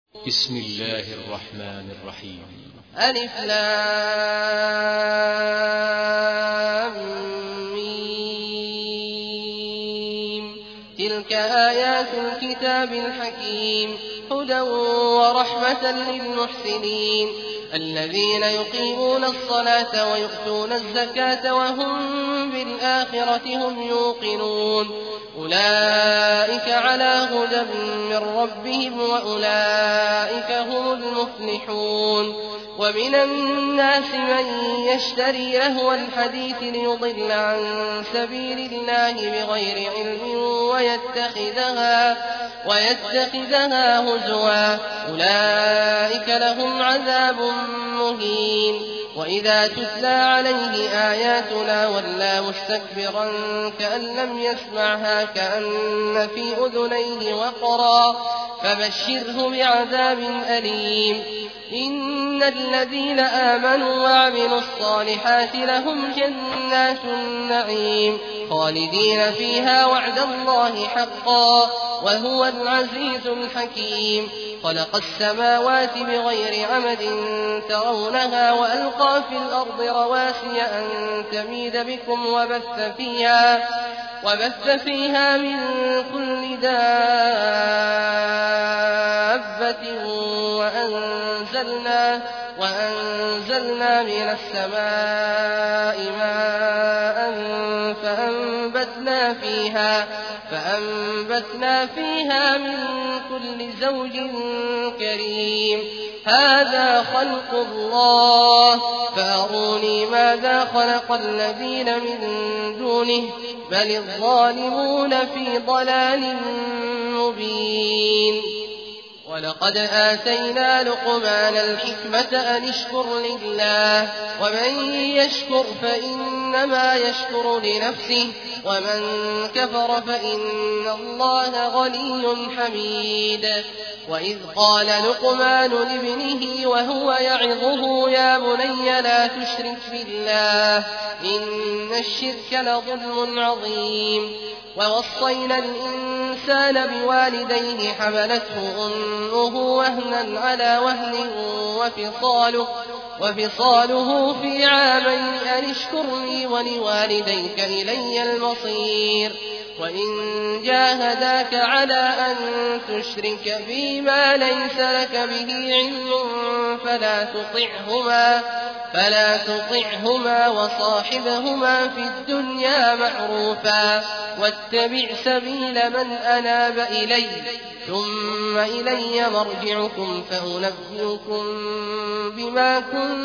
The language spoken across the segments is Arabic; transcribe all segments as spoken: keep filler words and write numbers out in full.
بسم الله الرحمن الرحيم. ألف لام ميم. تلك آيات الكتاب الحكيم هدى ورحمة للمحسنين الذين يقيمون الصلاة ويؤتون الزكاة وهم بالآخرة هم يوقنون أولئك على هدى من ربهم وأولئك هم المفلحون. ومن الناس من يشتري لهو الحديث ليضل عن سبيل الله بغير علم ويتخذها, ويتخذها هزوا أولئك لهم عذاب مهين. وإذا تتلى عليه آياتنا ولى مستكبرا كأن لم يسمعها كأن في أذنيه وقرا فبشره بعذاب أليم. إن الذين آمنوا وعملوا الصالحات لهم جنات النعيم خالدين فيها وعد الله حقا وهو العزيز الحكيم. خلق السماوات بغير عمد ترونها وألقى في الأرض رواسي أن تميد بكم وبث فيها, وبث فيها من كل دابة وأنزلنا, وأنزلنا من السماء ماء فأنبتنا فيها, فأنبتنا فيها من كل زوج كريم. هذا خلق الله فأروني ماذا خلق الذين من دونه بل الظالمون في ضلال مبين. ولقد آتينا لقمان الحكمة أن اشكر لله ومن يشكر فإنما يشكر لنفسه ومن كفر فإن الله غني حميد. وإذ قال لقمان لابنه وهو يعظه يا بني لا تشرك بالله إن الشرك لظلم عظيم. ووصينا الإنسان بوالديه حملته أمه وهنا على وهن وفصاله, وفصاله في عامين أن اشكر لي ولوالديك إلي المصير. وإن جاهداك على أن تشرك بي ما ليس لك به علم فلا تطعهما, فلا تطعهما وصاحبهما في الدنيا معروفا واتبع سبيل من أناب إلي ثم إلي مرجعكم فأنبئكم بما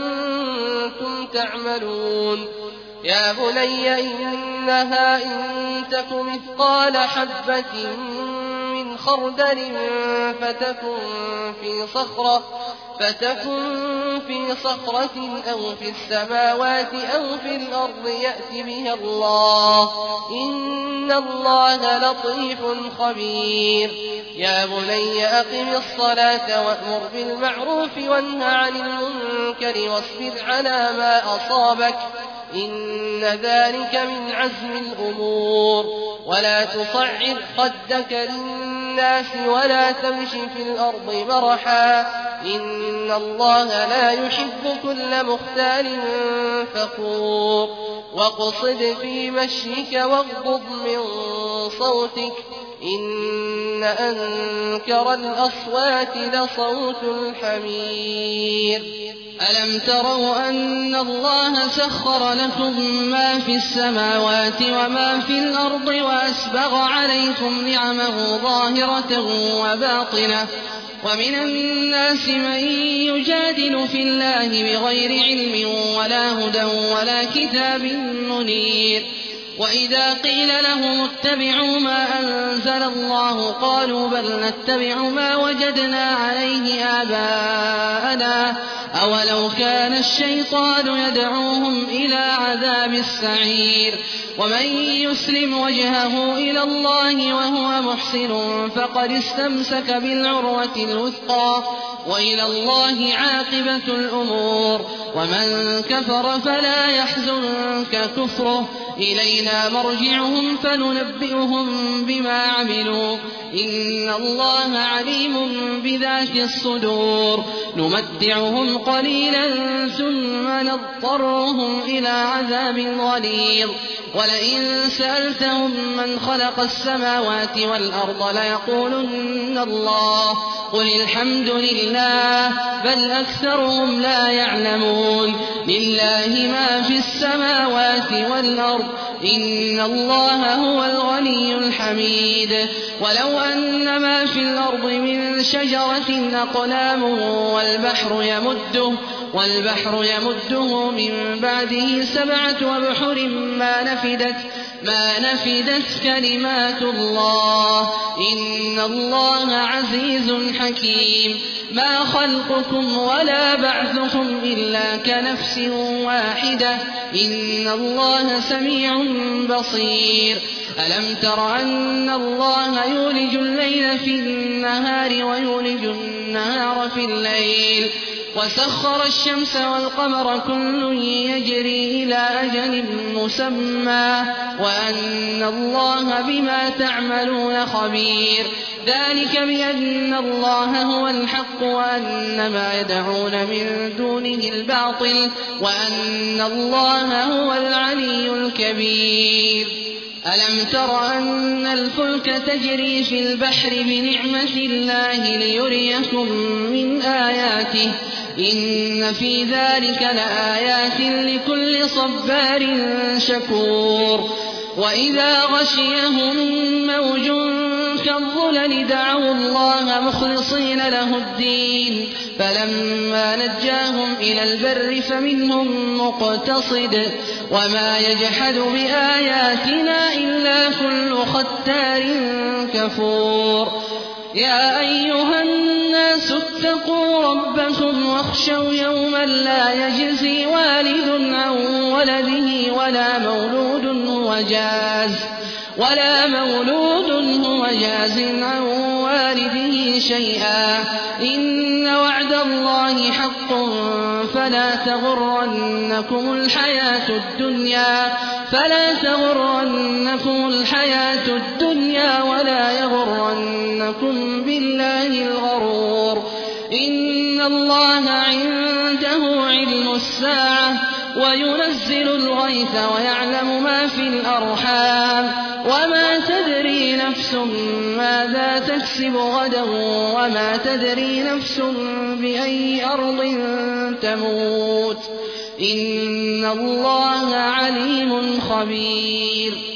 كنتم تعملون. يا بني إنها إن تك مثقال حبة من خردل فتكن في صخرة, فتكن في صخرة أو في السماوات أو في الأرض يأت بها الله إن الله لطيف خبير. يا بني أقم الصلاة وأمر بالمعروف وانه عن المنكر واصبر على ما أصابك إن ذلك من عزم الأمور. ولا تصعر خدك للناس ولا تمش في الأرض مرحا إن الله لا يحب كل مختال فخور. واقصد في مشيك واغضض من صوتك إن أنكر الأصوات لصوت الحمير. ألم تروا أن الله سخر لكم ما في السماوات وما في الأرض وأسبغ عليكم نعمه ظاهرة وباطنة ومن الناس من يجادل في الله بغير علم ولا هدى ولا كتاب منير. وإذا قيل لهم اتبعوا ما أنزل الله قالوا بل نتبع ما وجدنا عليه آباءنا أولو كان الشيطان يدعوهم إلى عذاب السعير. ومن يسلم وجهه إلى الله وهو محسن فقد استمسك بالعروة الوثقى وإلى الله عاقبة الأمور. ومن كفر فلا يحزنك كفره إلينا مرجعهم فننبئهم بما عملوا إن الله عليم بذات الصدور نمتعهم قليلا ثم نضطرهم إلى عذاب غليظ ولئن سألتهم من خلق السماوات والأرض ليقولن الله قل الحمد لله بل أكثرهم لا يعلمون لله ما في السماوات والأرض إن الله هو الغني الحميد ولو أن ما في الأرض من شجرة أقلام والبحر يمده والبحر يمده من بعده سبعة أبحر ما نفدت ما نفدت كلمات الله إن الله عزيز حكيم ما خلقكم ولا بعثكم إلا كنفس واحدة إن الله سميع بصير ألم تر أن الله يولج الليل في النهار ويولج النهار في الليل وسخر الشمس والقمر كل يجري إلى أجل مسمى وأن الله بما تعملون خبير ذلك بأن الله هو الحق وأن ما يدعون من دونه الباطل وأن الله هو العلي الكبير ألم تر أن الفلك تجري في البحر بنعمة الله ليريكم من آياته إن في ذلك لآيات لكل صبار شكور وإذا غشيهم موج كالظلل دعوا الله مخلصين له الدين فلما نجاهم إلى البر فمنهم مقتصد وما يجحد بآياتنا إلا كل ختار كفور يا أيها الناس اتقوا ربكم واخشوا يوما لا يجزي والد عن ولده ولا مولود هو جاز ولا مولود هو جاز عن والده شيئا إن وعد الله حق فلا تغرنكم الحياة الدنيا فلا تغرنكم الحياة الدنيا ولا يغرنكم بالله الغرور إن الله عنده علم الساعة وينزل الغيث ويعلم ما في الأرحام وما تدري نفس ماذا تكسب غدا وما تدري نفس بأي أرض تموت إن الله عليم خبير